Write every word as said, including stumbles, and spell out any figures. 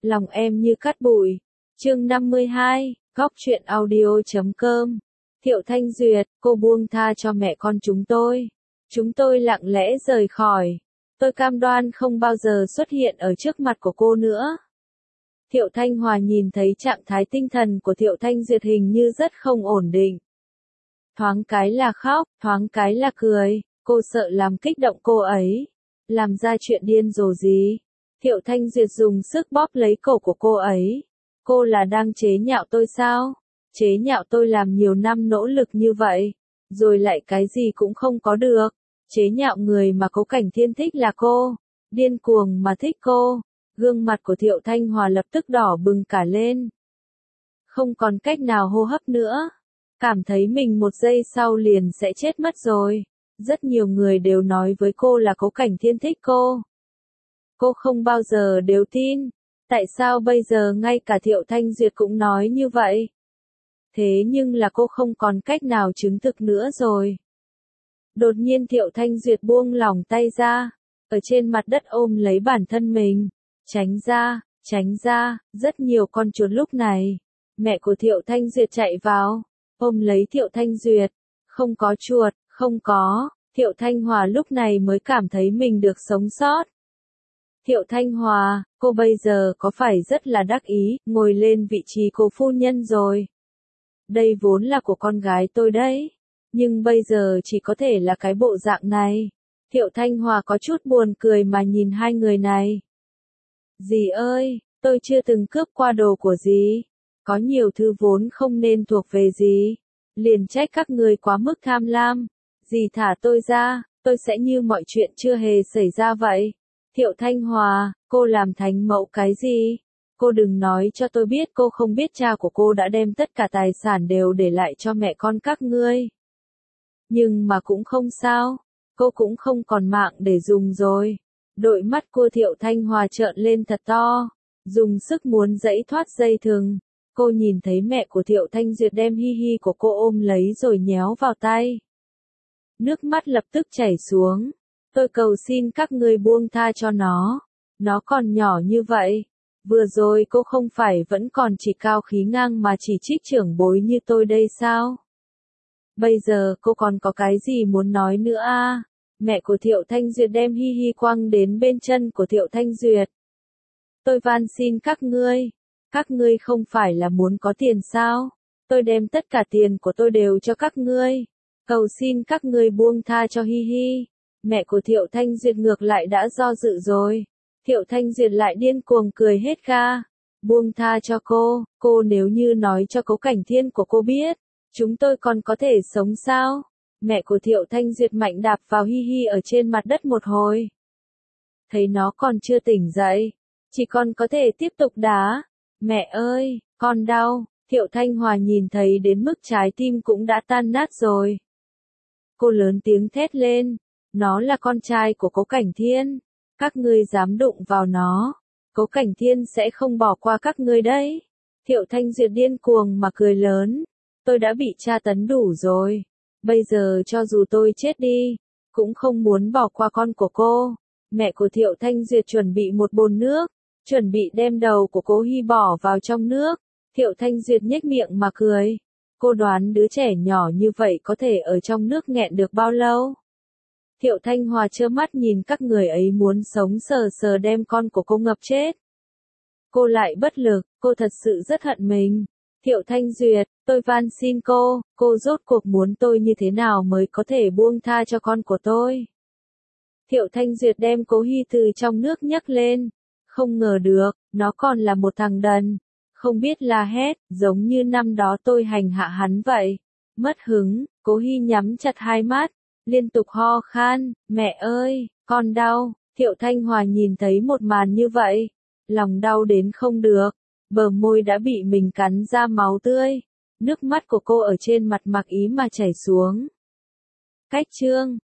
lòng em như cát bụi. Chương năm mươi hai, góc truyện audio chấm com. Thiệu Thanh Duyệt, cô buông tha cho mẹ con chúng tôi. Chúng tôi lặng lẽ rời khỏi. Tôi cam đoan không bao giờ xuất hiện ở trước mặt của cô nữa. Thiệu Thanh Hòa nhìn thấy trạng thái tinh thần của Thiệu Thanh Duyệt hình như rất không ổn định. Thoáng cái là khóc, thoáng cái là cười, cô sợ làm kích động cô ấy. Làm ra chuyện điên rồ gì? Thiệu Thanh Duyệt dùng sức bóp lấy cổ của cô ấy. Cô là đang chế nhạo tôi sao? Chế nhạo tôi làm nhiều năm nỗ lực như vậy, rồi lại cái gì cũng không có được. Chế nhạo người mà Cố Cảnh Thiên thích là cô, điên cuồng mà thích cô. Gương mặt của Thiệu Thanh Hòa lập tức đỏ bừng cả lên. Không còn cách nào hô hấp nữa. Cảm thấy mình một giây sau liền sẽ chết mất rồi. Rất nhiều người đều nói với cô là Cố Cảnh Thiên thích cô. Cô không bao giờ đều tin. Tại sao bây giờ ngay cả Thiệu Thanh Duyệt cũng nói như vậy? Thế nhưng là cô không còn cách nào chứng thực nữa rồi. Đột nhiên Thiệu Thanh Duyệt buông lỏng tay ra, ở trên mặt đất ôm lấy bản thân mình. Tránh ra, tránh ra, rất nhiều con chuột lúc này. Mẹ của Thiệu Thanh Duyệt chạy vào, ôm lấy Thiệu Thanh Duyệt. Không có chuột, không có. Thiệu Thanh Hòa lúc này mới cảm thấy mình được sống sót. Thiệu Thanh Hòa, cô bây giờ có phải rất là đắc ý, ngồi lên vị trí cô phu nhân rồi. Đây vốn là của con gái tôi đấy, nhưng bây giờ chỉ có thể là cái bộ dạng này. Thiệu Thanh Hòa có chút buồn cười mà nhìn hai người này. Dì ơi, tôi chưa từng cướp qua đồ của dì. Có nhiều thứ vốn không nên thuộc về dì. Liền trách các người quá mức tham lam. Dì thả tôi ra, tôi sẽ như mọi chuyện chưa hề xảy ra vậy. Thiệu Thanh Hòa, cô làm thánh mẫu cái gì? Cô đừng nói cho tôi biết cô không biết cha của cô đã đem tất cả tài sản đều để lại cho mẹ con các ngươi. Nhưng mà cũng không sao, cô cũng không còn mạng để dùng rồi. Đôi mắt cô Thiệu Thanh Hòa trợn lên thật to, dùng sức muốn giãy thoát dây thừng. Cô nhìn thấy mẹ của Thiệu Thanh Duyệt đem hi hi của cô ôm lấy rồi nhéo vào tay. Nước mắt lập tức chảy xuống. Tôi cầu xin các ngươi buông tha cho nó. Nó còn nhỏ như vậy. Vừa rồi cô không phải vẫn còn chỉ cao khí ngang mà chỉ trích trưởng bối như tôi đây sao? Bây giờ cô còn có cái gì muốn nói nữa à? Mẹ của Thiệu Thanh Duyệt đem hi hi quăng đến bên chân của Thiệu Thanh Duyệt. Tôi van xin các ngươi. Các ngươi không phải là muốn có tiền sao? Tôi đem tất cả tiền của tôi đều cho các ngươi. Cầu xin các ngươi buông tha cho hi hi. Mẹ của Thiệu Thanh Duyệt ngược lại đã do dự rồi. Thiệu Thanh Duyệt lại điên cuồng cười hết ga. Buông tha cho cô, cô nếu như nói cho Cố Cảnh Thiên của cô biết, chúng tôi còn có thể sống sao? Mẹ của Thiệu Thanh Duyệt mạnh đạp vào hi hi ở trên mặt đất một hồi. Thấy nó còn chưa tỉnh dậy, chỉ còn có thể tiếp tục đá. Mẹ ơi, con đau. Thiệu Thanh Hòa nhìn thấy đến mức trái tim cũng đã tan nát rồi. Cô lớn tiếng thét lên. Nó là con trai của Cố Cảnh Thiên. Các ngươi dám đụng vào nó, Cố Cảnh Thiên sẽ không bỏ qua các ngươi đấy. Thiệu Thanh Duyệt điên cuồng mà cười lớn. Tôi đã bị tra tấn đủ rồi. Bây giờ cho dù tôi chết đi, cũng không muốn bỏ qua con của cô. Mẹ của Thiệu Thanh Duyệt chuẩn bị một bồn nước, chuẩn bị đem đầu của Cố Hi bỏ vào trong nước. Thiệu Thanh Duyệt nhếch miệng mà cười. Cô đoán đứa trẻ nhỏ như vậy có thể ở trong nước nghẹn được bao lâu? Thiệu Thanh Hòa trơ mắt nhìn các người ấy muốn sống sờ sờ đem con của cô ngập chết. Cô lại bất lực, cô thật sự rất hận mình. Thiệu Thanh Duyệt, tôi van xin cô, cô rốt cuộc muốn tôi như thế nào mới có thể buông tha cho con của tôi. Thiệu Thanh Duyệt đem Cố Hi từ trong nước nhấc lên. Không ngờ được, nó còn là một thằng đần. Không biết la hét, giống như năm đó tôi hành hạ hắn vậy. Mất hứng, Cố Hi nhắm chặt hai mắt. Liên tục ho khan, mẹ ơi, con đau. Thiệu Thanh Hòa nhìn thấy một màn như vậy, lòng đau đến không được, bờ môi đã bị mình cắn ra máu tươi, nước mắt của cô ở trên mặt mặc ý mà chảy xuống. Cách chương